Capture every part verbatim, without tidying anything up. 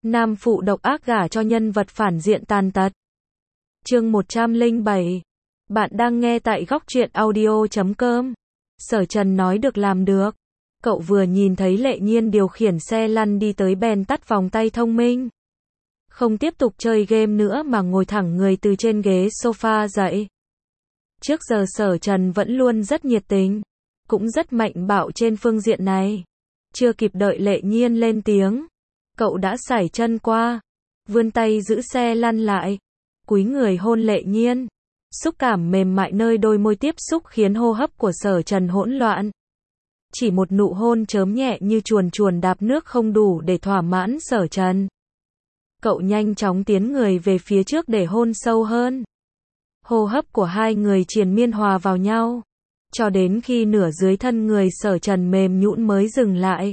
Nam phụ độc ác gả cho nhân vật phản diện tàn tật. Chương một trăm lẻ bảy. Bạn đang nghe tại góc truyện audio chấm com. Sở Trần nói được làm được. Cậu vừa nhìn thấy Lệ Nhiên điều khiển xe lăn đi tới bèn tắt vòng tay thông minh. Không tiếp tục chơi game nữa mà ngồi thẳng người từ trên ghế sofa dậy. Trước giờ Sở Trần vẫn luôn rất nhiệt tình, cũng rất mạnh bạo trên phương diện này. Chưa kịp đợi Lệ Nhiên lên tiếng, cậu đã sải chân qua, vươn tay giữ xe lăn lại, cúi người hôn Lệ Nhiên. Xúc cảm mềm mại nơi đôi môi tiếp xúc khiến hô hấp của Sở Trần hỗn loạn. Chỉ một nụ hôn chớm nhẹ như chuồn chuồn đạp nước không đủ để thỏa mãn Sở Trần. Cậu nhanh chóng tiến người về phía trước để hôn sâu hơn. Hô hấp của hai người triền miên hòa vào nhau, cho đến khi nửa dưới thân người Sở Trần mềm nhũn mới dừng lại.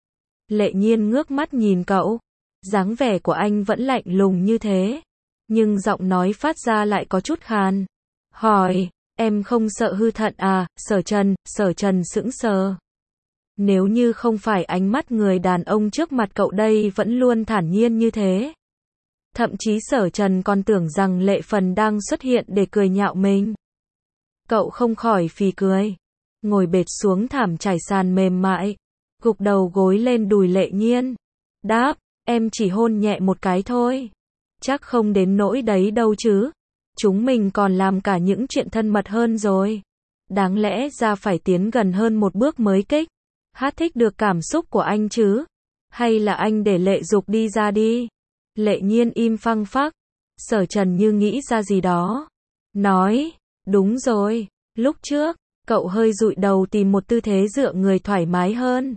Lệ Nhiên ngước mắt nhìn cậu, dáng vẻ của anh vẫn lạnh lùng như thế, nhưng giọng nói phát ra lại có chút khàn. Hỏi, em không sợ hư thận à, Sở Trần, Sở Trần sững sờ. Nếu như không phải ánh mắt người đàn ông trước mặt cậu đây vẫn luôn thản nhiên như thế. Thậm chí Sở Trần còn tưởng rằng Lệ Phần đang xuất hiện để cười nhạo mình. Cậu không khỏi phì cười, ngồi bệt xuống thảm trải sàn mềm mại, gục đầu gối lên đùi Lệ Nhiên. Đáp, em chỉ hôn nhẹ một cái thôi. Chắc không đến nỗi đấy đâu chứ. Chúng mình còn làm cả những chuyện thân mật hơn rồi. Đáng lẽ ra phải tiến gần hơn một bước mới kích. Hát thích được cảm xúc của anh chứ. Hay là anh để Lệ Dục đi ra đi. Lệ Nhiên im phăng phắc. Sở Trần như nghĩ ra gì đó. Nói, đúng rồi, lúc trước, cậu hơi dụi đầu tìm một tư thế dựa người thoải mái hơn.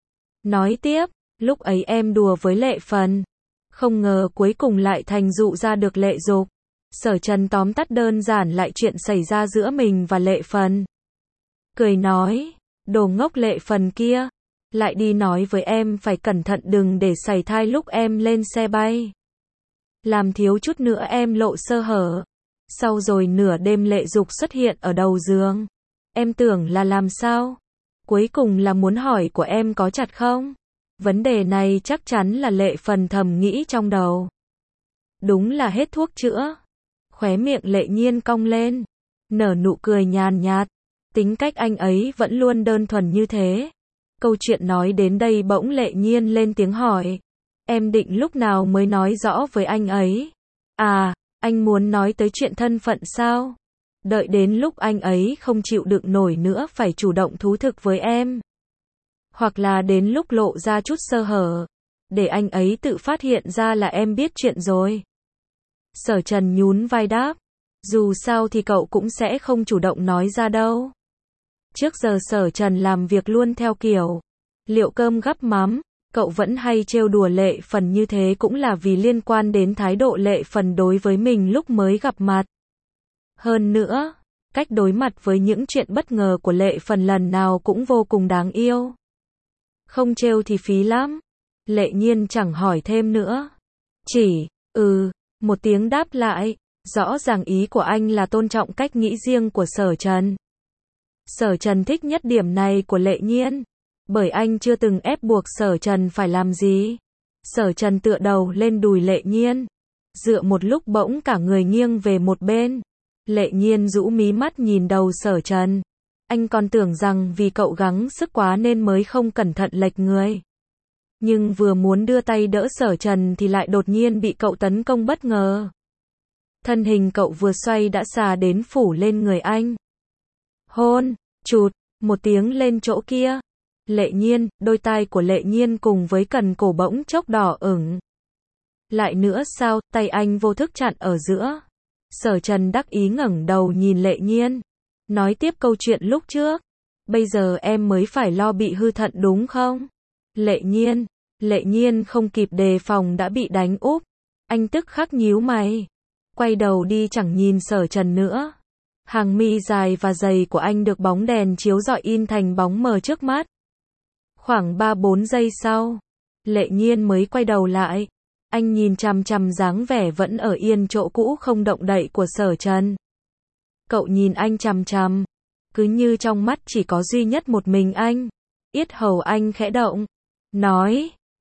Nói tiếp, lúc ấy em đùa với Lệ Phần. Không ngờ cuối cùng lại thành dụ ra được Lệ Dục. Sở Trần tóm tắt đơn giản lại chuyện xảy ra giữa mình và Lệ Phần. Cười nói, đồ ngốc Lệ Phần kia. Lại đi nói với em phải cẩn thận đừng để sảy thai lúc em lên xe bay. Làm thiếu chút nữa em lộ sơ hở. Sau rồi nửa đêm Lệ Dục xuất hiện ở đầu giường. Em tưởng là làm sao? Cuối cùng là muốn hỏi của em có chặt không? Vấn đề này chắc chắn là Lệ Phần thầm nghĩ trong đầu. Đúng là hết thuốc chữa. Khóe miệng Lệ Nhiên cong lên, nở nụ cười nhàn nhạt. Tính cách anh ấy vẫn luôn đơn thuần như thế. Câu chuyện nói đến đây bỗng Lệ Nhiên lên tiếng hỏi. Em định lúc nào mới nói rõ với anh ấy? À, anh muốn nói tới chuyện thân phận sao? Đợi đến lúc anh ấy không chịu đựng nổi nữa phải chủ động thú thực với em. Hoặc là đến lúc lộ ra chút sơ hở, để anh ấy tự phát hiện ra là em biết chuyện rồi. Sở Trần nhún vai đáp. Dù sao thì cậu cũng sẽ không chủ động nói ra đâu. Trước giờ Sở Trần làm việc luôn theo kiểu liệu cơm gắp mắm. Cậu vẫn hay trêu đùa Lệ Phần như thế cũng là vì liên quan đến thái độ Lệ Phần đối với mình lúc mới gặp mặt. Hơn nữa, cách đối mặt với những chuyện bất ngờ của Lệ Phần lần nào cũng vô cùng đáng yêu. Không trêu thì phí lắm. Lệ Nhiên chẳng hỏi thêm nữa. Chỉ, ừ, một tiếng đáp lại. Rõ ràng ý của anh là tôn trọng cách nghĩ riêng của Sở Trần. Sở Trần thích nhất điểm này của Lệ Nhiên. Bởi anh chưa từng ép buộc Sở Trần phải làm gì. Sở Trần tựa đầu lên đùi Lệ Nhiên. Dựa một lúc bỗng cả người nghiêng về một bên. Lệ Nhiên rũ mí mắt nhìn đầu Sở Trần. Anh còn tưởng rằng vì cậu gắng sức quá nên mới không cẩn thận lệch người. Nhưng vừa muốn đưa tay đỡ Sở Trần thì lại đột nhiên bị cậu tấn công bất ngờ. Thân hình cậu vừa xoay đã xà đến phủ lên người anh. Hôn, chụt, một tiếng lên chỗ kia. Lệ Nhiên, đôi tai của Lệ Nhiên cùng với cần cổ bỗng chốc đỏ ửng. Lại nữa sao, tay anh vô thức chặn ở giữa. Sở Trần đắc ý ngẩng đầu nhìn Lệ Nhiên. Nói tiếp câu chuyện lúc trước. Bây giờ em mới phải lo bị hư thận đúng không? Lệ Nhiên. Lệ Nhiên không kịp đề phòng đã bị đánh úp. Anh tức khắc nhíu mày. Quay đầu đi chẳng nhìn Sở Trần nữa. Hàng mi dài và dày của anh được bóng đèn chiếu rọi in thành bóng mờ trước mắt. Khoảng ba bốn giây sau, Lệ Nhiên mới quay đầu lại. Anh nhìn chằm chằm dáng vẻ vẫn ở yên chỗ cũ không động đậy của Sở Trần. Cậu nhìn anh chằm chằm, cứ như trong mắt chỉ có duy nhất một mình anh. Yết hầu anh khẽ động, nói,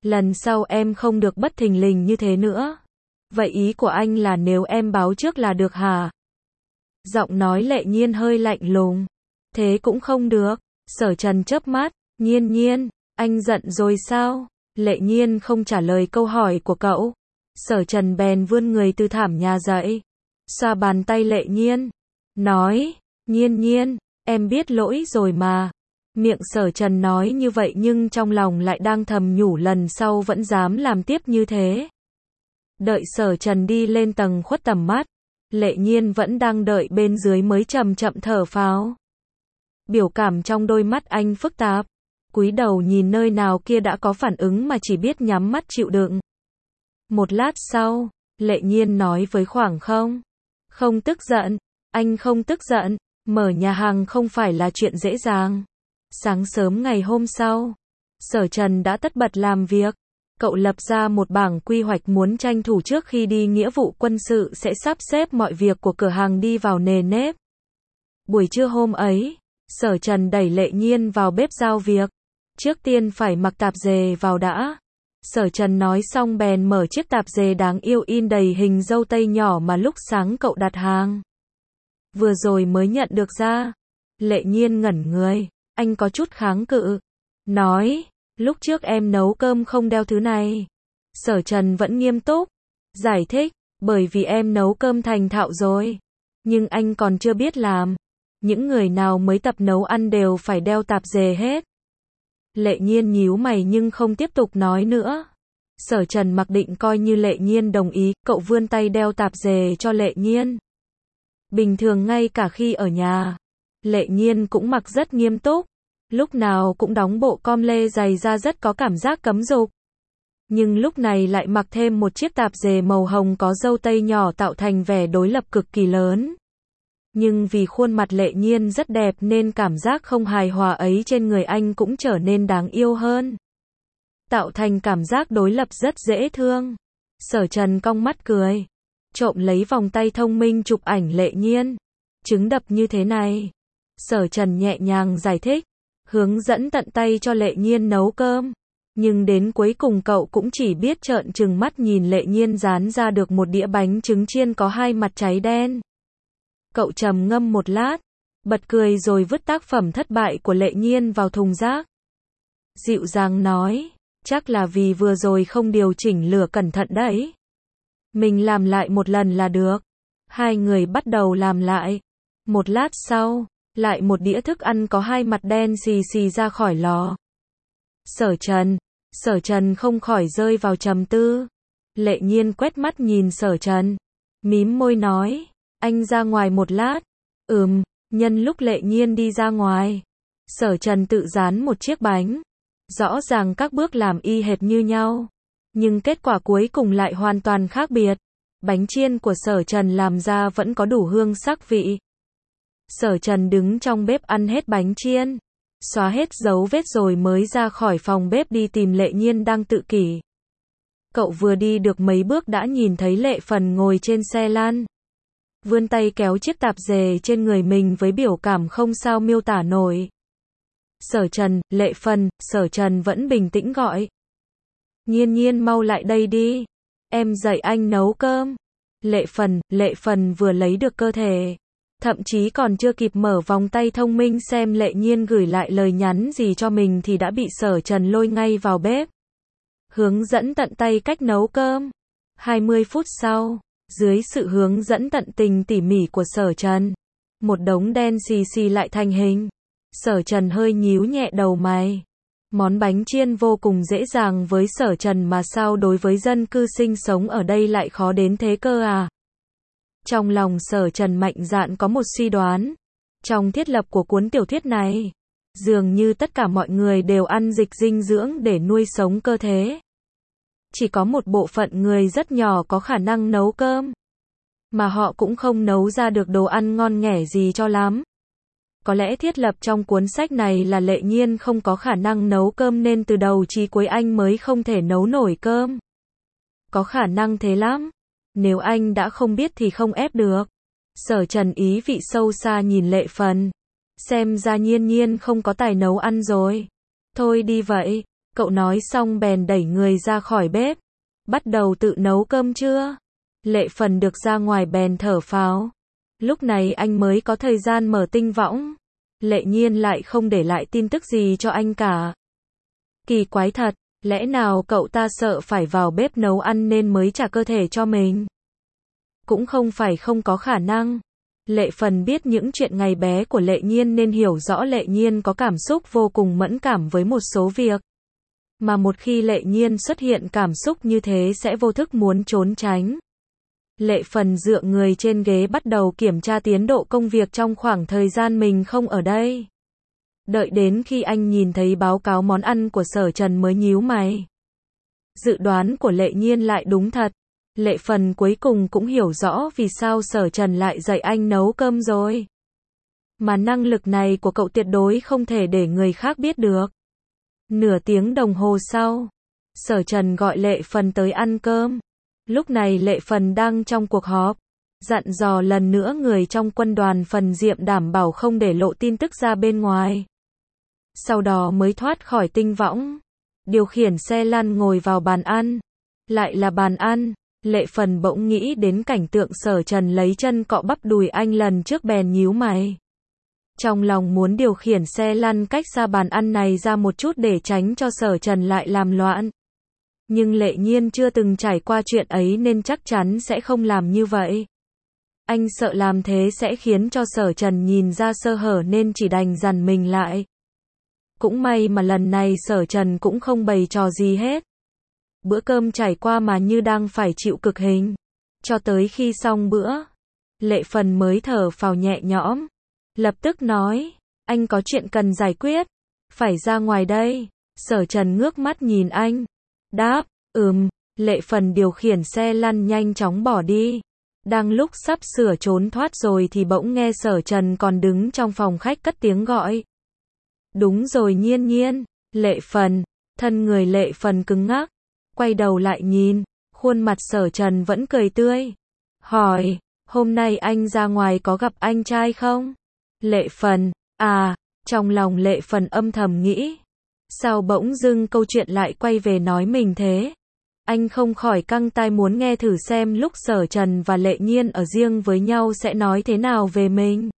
Lần sau em không được bất thình lình như thế nữa. Vậy ý của anh là nếu em báo trước là được hả? Giọng nói Lệ Nhiên hơi lạnh lùng. Thế cũng không được. Sở Trần chớp mắt. Nhiên Nhiên, anh giận rồi sao? Lệ Nhiên không trả lời câu hỏi của cậu. Sở Trần bèn vươn người từ thảm nhà dậy. Xoa bàn tay Lệ Nhiên. Nói, Nhiên Nhiên, em biết lỗi rồi mà. Miệng Sở Trần nói như vậy nhưng trong lòng lại đang thầm nhủ lần sau vẫn dám làm tiếp như thế. Đợi Sở Trần đi lên tầng khuất tầm mắt. Lệ Nhiên vẫn đang đợi bên dưới mới chậm chậm thở phào. Biểu cảm trong đôi mắt anh phức tạp. Cúi đầu nhìn nơi nào kia đã có phản ứng mà chỉ biết nhắm mắt chịu đựng. Một lát sau, Lệ Nhiên nói với khoảng không. Không tức giận, anh không tức giận, mở nhà hàng không phải là chuyện dễ dàng. Sáng sớm ngày hôm sau, Sở Trần đã tất bật làm việc. Cậu lập ra một bảng quy hoạch muốn tranh thủ trước khi đi nghĩa vụ quân sự sẽ sắp xếp mọi việc của cửa hàng đi vào nề nếp. Buổi trưa hôm ấy, Sở Trần đẩy Lệ Nhiên vào bếp giao việc. Trước tiên phải mặc tạp dề vào đã. Sở Trần nói xong bèn mở chiếc tạp dề đáng yêu in đầy hình dâu tây nhỏ mà lúc sáng cậu đặt hàng. Vừa rồi mới nhận được ra. Lệ Nhiên ngẩn người. Anh có chút kháng cự. Nói, lúc trước em nấu cơm không đeo thứ này. Sở Trần vẫn nghiêm túc. Giải thích, bởi vì em nấu cơm thành thạo rồi. Nhưng anh còn chưa biết làm. Những người nào mới tập nấu ăn đều phải đeo tạp dề hết. Lệ Nhiên nhíu mày nhưng không tiếp tục nói nữa. Sở Trần mặc định coi như Lệ Nhiên đồng ý, cậu vươn tay đeo tạp dề cho Lệ Nhiên. Bình thường ngay cả khi ở nhà, Lệ Nhiên cũng mặc rất nghiêm túc. Lúc nào cũng đóng bộ com lê dày ra rất có cảm giác cấm dục. Nhưng lúc này lại mặc thêm một chiếc tạp dề màu hồng có dâu tây nhỏ tạo thành vẻ đối lập cực kỳ lớn. Nhưng vì khuôn mặt Lệ Nhiên rất đẹp nên cảm giác không hài hòa ấy trên người anh cũng trở nên đáng yêu hơn. Tạo thành cảm giác đối lập rất dễ thương. Sở Trần cong mắt cười. Trộm lấy vòng tay thông minh chụp ảnh Lệ Nhiên. Trứng đập như thế này. Sở Trần nhẹ nhàng giải thích. Hướng dẫn tận tay cho Lệ Nhiên nấu cơm. Nhưng đến cuối cùng cậu cũng chỉ biết trợn trừng mắt nhìn Lệ Nhiên dán ra được một đĩa bánh trứng chiên có hai mặt cháy đen. Cậu trầm ngâm một lát, bật cười rồi vứt tác phẩm thất bại của Lệ Nhiên vào thùng rác. Dịu dàng nói, chắc là vì vừa rồi không điều chỉnh lửa cẩn thận đấy. Mình làm lại một lần là được. Hai người bắt đầu làm lại. Một lát sau, lại một đĩa thức ăn có hai mặt đen xì xì ra khỏi lò. Sở Trần, Sở Trần không khỏi rơi vào trầm tư. Lệ Nhiên quét mắt nhìn Sở Trần, mím môi nói. Anh ra ngoài một lát. Ừm, nhân lúc Lệ Nhiên đi ra ngoài. Sở Trần tự dán một chiếc bánh. Rõ ràng các bước làm y hệt như nhau. Nhưng kết quả cuối cùng lại hoàn toàn khác biệt. Bánh chiên của Sở Trần làm ra vẫn có đủ hương sắc vị. Sở Trần đứng trong bếp ăn hết bánh chiên. Xóa hết dấu vết rồi mới ra khỏi phòng bếp đi tìm Lệ Nhiên đang tự kỷ. Cậu vừa đi được mấy bước đã nhìn thấy Lệ Phần ngồi trên xe lăn. Vươn tay kéo chiếc tạp dề trên người mình với biểu cảm không sao miêu tả nổi. Sở Trần, Lệ Phần, Sở Trần vẫn bình tĩnh gọi. Nhiên Nhiên mau lại đây đi. Em dạy anh nấu cơm. Lệ Phần, Lệ Phần vừa lấy được cơ thể. Thậm chí còn chưa kịp mở vòng tay thông minh xem Lệ Nhiên gửi lại lời nhắn gì cho mình thì đã bị Sở Trần lôi ngay vào bếp. Hướng dẫn tận tay cách nấu cơm. hai mươi phút sau. Dưới sự hướng dẫn tận tình tỉ mỉ của Sở Trần, một đống đen xì xì lại thành hình. Sở Trần hơi nhíu nhẹ đầu mày. Món bánh chiên vô cùng dễ dàng với Sở Trần mà sao đối với dân cư sinh sống ở đây lại khó đến thế cơ à? Trong lòng Sở Trần mạnh dạn có một suy đoán. Trong thiết lập của cuốn tiểu thuyết này, dường như tất cả mọi người đều ăn dịch dinh dưỡng để nuôi sống cơ thể. Chỉ có một bộ phận người rất nhỏ có khả năng nấu cơm. Mà họ cũng không nấu ra được đồ ăn ngon nghẻ gì cho lắm. Có lẽ thiết lập trong cuốn sách này là Lệ Nhiên không có khả năng nấu cơm nên từ đầu chí cuối anh mới không thể nấu nổi cơm. Có khả năng thế lắm. Nếu anh đã không biết thì không ép được. Sở Trần ý vị sâu xa nhìn Lệ Phần. Xem ra Nhiên Nhiên không có tài nấu ăn rồi. Thôi đi vậy. Cậu nói xong bèn đẩy người ra khỏi bếp. Bắt đầu tự nấu cơm chưa? Lệ Phần được ra ngoài bèn thở phào. Lúc này anh mới có thời gian mở tinh võng. Lệ Nhiên lại không để lại tin tức gì cho anh cả. Kỳ quái thật, lẽ nào cậu ta sợ phải vào bếp nấu ăn nên mới trả cơ thể cho mình? Cũng không phải không có khả năng. Lệ Phần biết những chuyện ngày bé của Lệ Nhiên nên hiểu rõ Lệ Nhiên có cảm xúc vô cùng mẫn cảm với một số việc. Mà một khi Lệ Nhiên xuất hiện cảm xúc như thế sẽ vô thức muốn trốn tránh. Lệ Phần dựa người trên ghế bắt đầu kiểm tra tiến độ công việc trong khoảng thời gian mình không ở đây. Đợi đến khi anh nhìn thấy báo cáo món ăn của Sở Trần mới nhíu mày. Dự đoán của Lệ Nhiên lại đúng thật. Lệ Phần cuối cùng cũng hiểu rõ vì sao Sở Trần lại dạy anh nấu cơm rồi. Mà năng lực này của cậu tuyệt đối không thể để người khác biết được. Nửa tiếng đồng hồ sau, Sở Trần gọi Lệ Phần tới ăn cơm. Lúc này Lệ Phần đang trong cuộc họp, dặn dò lần nữa người trong quân đoàn Phần Diệm đảm bảo không để lộ tin tức ra bên ngoài. Sau đó mới thoát khỏi tinh võng, điều khiển xe lăn ngồi vào bàn ăn. Lại là bàn ăn, Lệ Phần bỗng nghĩ đến cảnh tượng Sở Trần lấy chân cọ bắp đùi anh lần trước bèn nhíu mày. Trong lòng muốn điều khiển xe lăn cách xa bàn ăn này ra một chút để tránh cho Sở Trần lại làm loạn. Nhưng Lệ Nhiên chưa từng trải qua chuyện ấy nên chắc chắn sẽ không làm như vậy. Anh sợ làm thế sẽ khiến cho Sở Trần nhìn ra sơ hở nên chỉ đành dằn mình lại. Cũng may mà lần này Sở Trần cũng không bày trò gì hết. Bữa cơm trải qua mà như đang phải chịu cực hình. Cho tới khi xong bữa, Lệ Phần mới thở phào nhẹ nhõm. Lập tức nói, anh có chuyện cần giải quyết. Phải ra ngoài đây. Sở Trần ngước mắt nhìn anh. Đáp, ừm. Lệ Phần điều khiển xe lăn nhanh chóng bỏ đi. Đang lúc sắp sửa trốn thoát rồi thì bỗng nghe Sở Trần còn đứng trong phòng khách cất tiếng gọi. Đúng rồi Nhiên Nhiên. Lệ Phần. Thân người Lệ Phần cứng ngắc. Quay đầu lại nhìn, khuôn mặt Sở Trần vẫn cười tươi. Hỏi, hôm nay anh ra ngoài có gặp anh trai không? Lệ Phần, à, trong lòng Lệ Phần âm thầm nghĩ. Sao bỗng dưng câu chuyện lại quay về nói mình thế? Anh không khỏi căng tai muốn nghe thử xem lúc Sở Trần và Lệ Nhiên ở riêng với nhau sẽ nói thế nào về mình.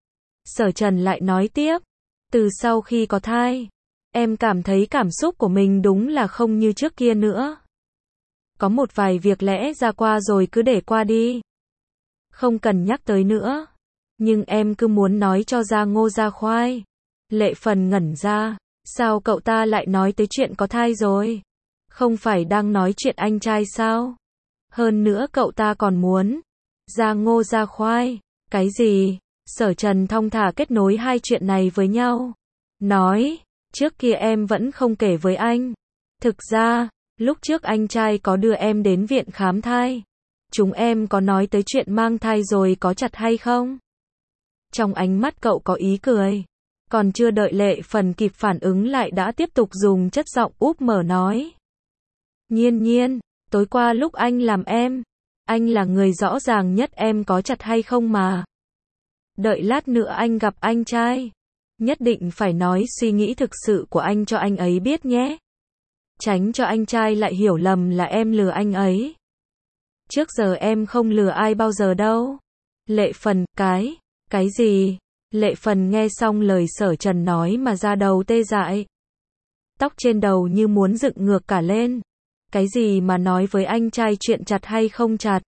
Sở Trần lại nói tiếp, từ sau khi có thai, em cảm thấy cảm xúc của mình đúng là không như trước kia nữa. Có một vài việc lẽ ra qua rồi cứ để qua đi. Không cần nhắc tới nữa. Nhưng em cứ muốn nói cho ra ngô ra khoai. Lệ Phần ngẩn ra. Sao cậu ta lại nói tới chuyện có thai rồi? Không phải đang nói chuyện anh trai sao? Hơn nữa cậu ta còn muốn ra ngô ra khoai. Cái gì? Sở Trần thong thả kết nối hai chuyện này với nhau. Nói, trước kia em vẫn không kể với anh. Thực ra, lúc trước anh trai có đưa em đến viện khám thai. Chúng em có nói tới chuyện mang thai rồi có chặt hay không? Trong ánh mắt cậu có ý cười. Còn chưa đợi Lệ Phần kịp phản ứng lại đã tiếp tục dùng chất giọng úp mở nói. Nhiên Nhiên, tối qua lúc anh làm em, anh là người rõ ràng nhất em có chặt hay không mà. Đợi lát nữa anh gặp anh trai, nhất định phải nói suy nghĩ thực sự của anh cho anh ấy biết nhé. Tránh cho anh trai lại hiểu lầm là em lừa anh ấy. Trước giờ em không lừa ai bao giờ đâu. Lệ Phần, cái, cái gì? Lệ Phần nghe xong lời Sở Trần nói mà da đầu tê dại. Tóc trên đầu như muốn dựng ngược cả lên. Cái gì mà nói với anh trai chuyện chặt hay không chặt?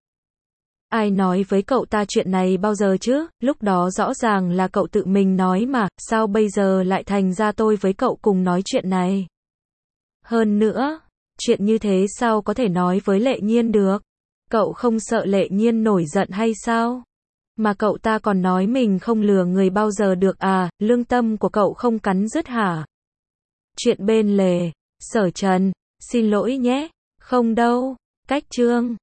Ai nói với cậu ta chuyện này bao giờ chứ? Lúc đó rõ ràng là cậu tự mình nói mà, sao bây giờ lại thành ra tôi với cậu cùng nói chuyện này? Hơn nữa, chuyện như thế sao có thể nói với Lệ Nhiên được? Cậu không sợ Lệ Nhiên nổi giận hay sao? Mà cậu ta còn nói mình không lừa người bao giờ được à, lương tâm của cậu không cắn rứt hả? Chuyện bên lề, Sở Trần, xin lỗi nhé, không đâu, cách chương.